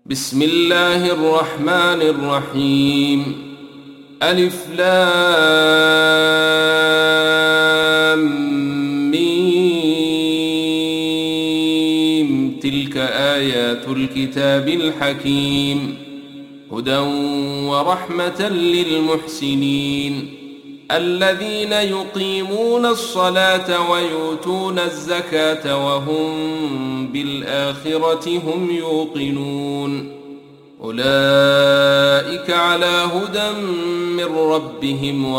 بسم الله الرحمن الرحيم. ألف لام ميم. تلك آيات الكتاب الحكيم، هدى ورحمة للمحسنين الذين يقيمون الصلاة ويؤتون الزكاة وهم بالآخرة هم يوقنون. أولئك على هدى من ربهم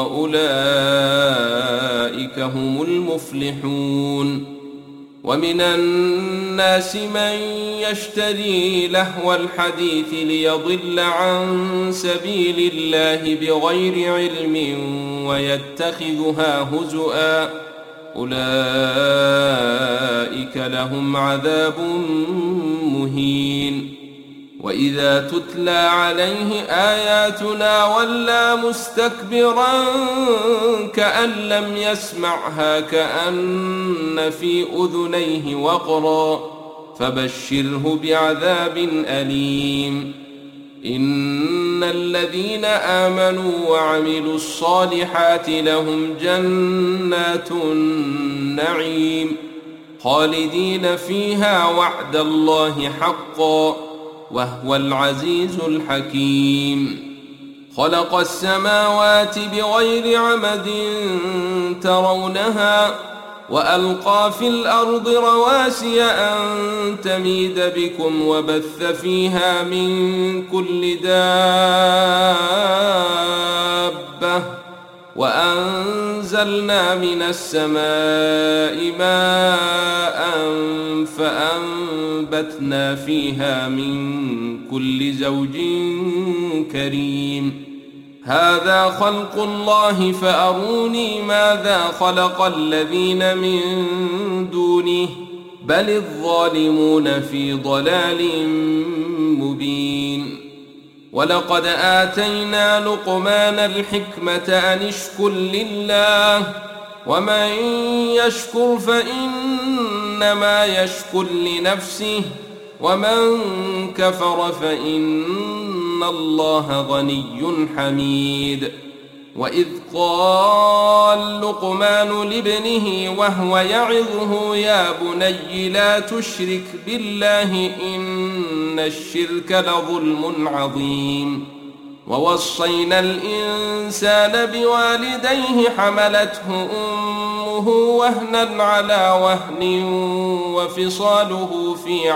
وأولئك هم المفلحون. ومن الناس من يشتري لهو الحديث ليضل عن سبيل الله بغير علم ويتخذها هزؤا، أولئك لهم عذاب مهين. وإذا تتلى عليه آياتنا ولى مستكبرا كأن لم يسمعها كأن في أذنيه وقرا، فبشره بعذاب أليم. إن الذين آمنوا وعملوا الصالحات لهم جنات النعيم خالدين فيها وعد الله حقا وهو العزيز الحكيم. خلق السماوات بغير عمد ترونها وألقى في الأرض رواسي أن تميد بكم وبث فيها من كل دابة وأنزلنا من السماء ماء فأنبتنا فيها من كل زوج كريم. هذا خلق الله فأروني ماذا خلق الذين من دونه بل الظالمون في ضلال مبين. ولقد آتينا لقمان الحكمة أن اشكر لله ومن يشكر فإنما يشكر لنفسه ومن كفر فإن الله غني حميد. وإذ قال لقمان لابنه وهو يعظه يا بني لا تشرك بالله إن الشرك لظلم عظيم. ووصينا الإنسان بوالديه حملته أمه وهنا على وهن وفصاله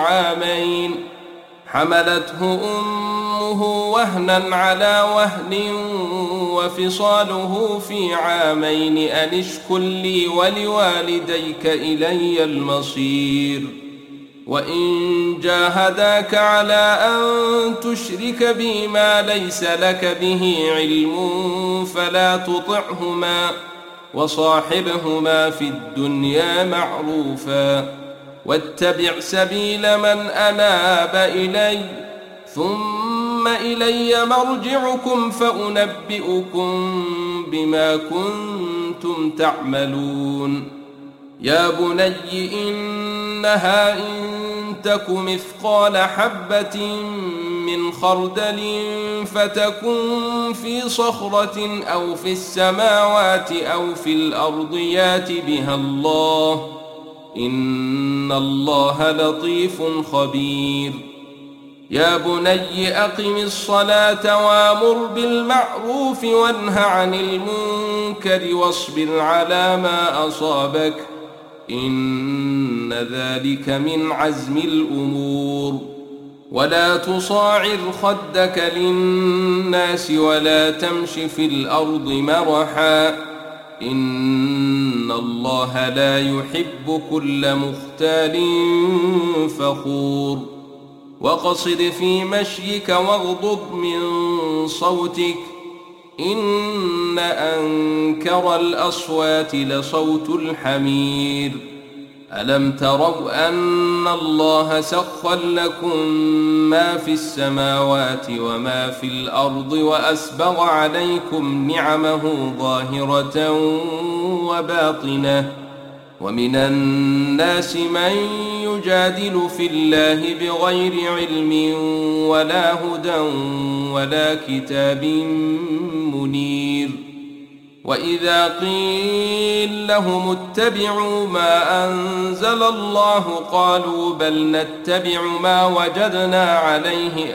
في عامين أن اشكر لي ولوالديك إلي المصير. وإن جاهداك على أن تشرك بي ما ليس لك به علم فلا تطعهما وصاحبهما في الدنيا معروفا واتبع سبيل من أناب إلي ثم إلي مرجعكم فأنبئكم بما كنتم تعملون. يا بني إنها إن تك مثقال حبة من خردل فتكن في صخرة أو في السماوات أو في الأرض يات بها الله إن الله لطيف خبير. يا بني أقم الصلاة وامر بالمعروف وانه عن المنكر واصبر على ما أصابك إن ذلك من عزم الأمور. ولا تصاعر خدك للناس ولا تمش في الأرض مرحا إن الله لا يحب كل مختال فخور. وقصد في مشيك واغضض من صوتك إن أنكر الأصوات لصوت الحمير. ألم تروا أن الله سخر لكم ما في السماوات وما في الأرض وأسبغ عليكم نعمه ظاهرة وباطنة ومن الناس من يجادل في الله بغير علم ولا هدى ولا كتاب منير. وإذا قيل لهم اتبعوا ما أنزل الله قالوا بل نتبع ما وجدنا عليه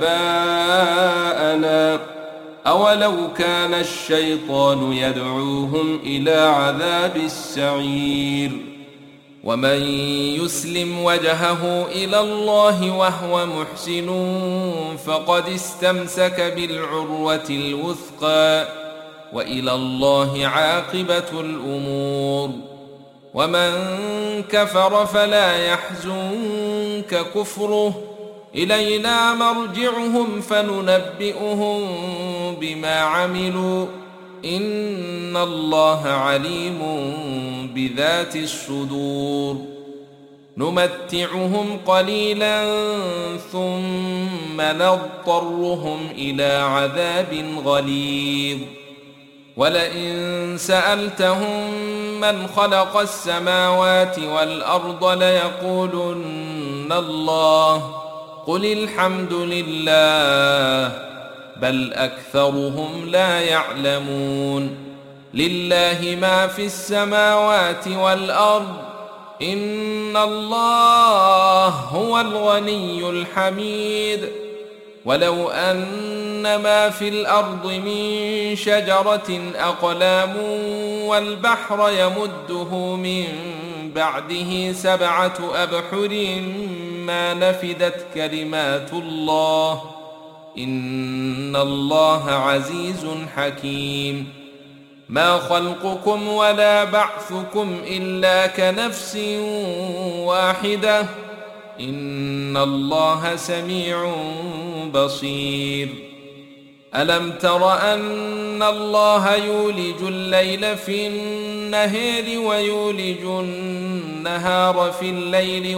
آباءنا أولو كان الشيطان يدعوهم إلى عذاب السعير. ومن يسلم وجهه إلى الله وهو محسن فقد استمسك بالعروة الوثقى وإلى الله عاقبة الأمور. ومن كفر فلا يحزنك كفره إلينا مرجعهم فننبئهم بما عملوا إن الله عليم بذات الصدور. نمتعهم قليلا ثم نضطرهم إلى عذاب غليظ. ولئن سألتهم من خلق السماوات والأرض ليقولن الله قل الحمد لله بل أكثرهم لا يعلمون. لله ما في السماوات والأرض إن الله هو الغني الحميد. ولو أن ما في الأرض من شجرة أقلام والبحر يمده من بعده 7 أبحر ما نفدت كلمات الله إن الله عزيز حكيم. ما خلقكم ولا بعثكم إلا كنفس واحدة إن الله سميع بصير. ألم تر أن الله يولج الليل في النهار ويولج النهار في الليل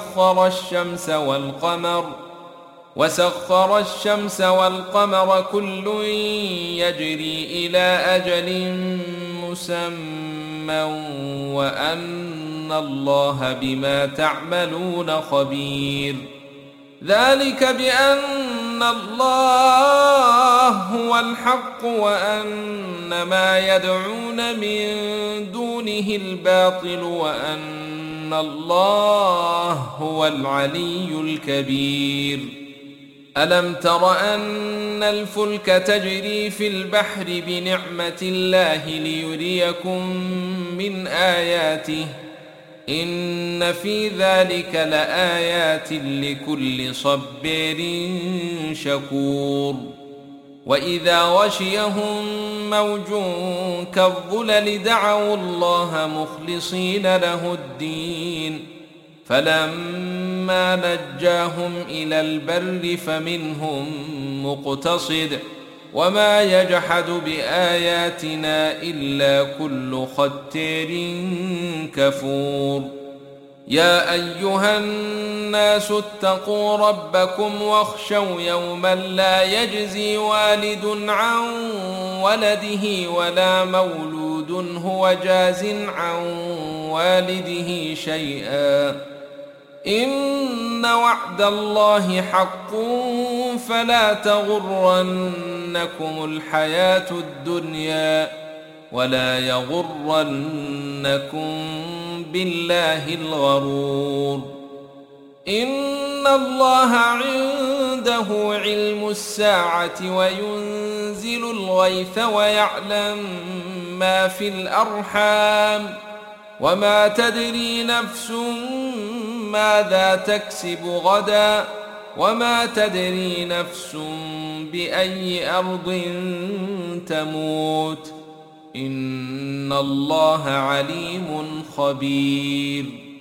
وسخر الشمس والقمر كل يجري إلى أجل مسمى وأن الله بما تعملون خبير. ذلك بأن الله هو الحق وأن ما يدعون من دونه الباطل وأن الله هو العلي الكبير. ألم تر أن الفلك تجري في البحر بنعمة الله ليريكم من آياته إن في ذلك لآيات لكل صبار شكور. وإذا غشيهم موج كالظلل دعوا الله مخلصين له الدين فلما نجاهم إلى البر فمنهم مقتصد وما يجحد بآياتنا إلا كل ختار كفور. يا أيها الناس اتقوا ربكم واخشوا يوما لا يجزي والد عن ولده ولا مولود هو جاز عن والده شيئا إن وعد الله حق فلا تغرنكم الحياة الدنيا ولا يغرنكم بالله الغرور. إن الله عنده علم الساعة وينزل الغيث ويعلم ما في الأرحام وما تدري نفس ماذا تكسب غدا وما تدري نفس بأي أرض تموت إن الله عليم خبير.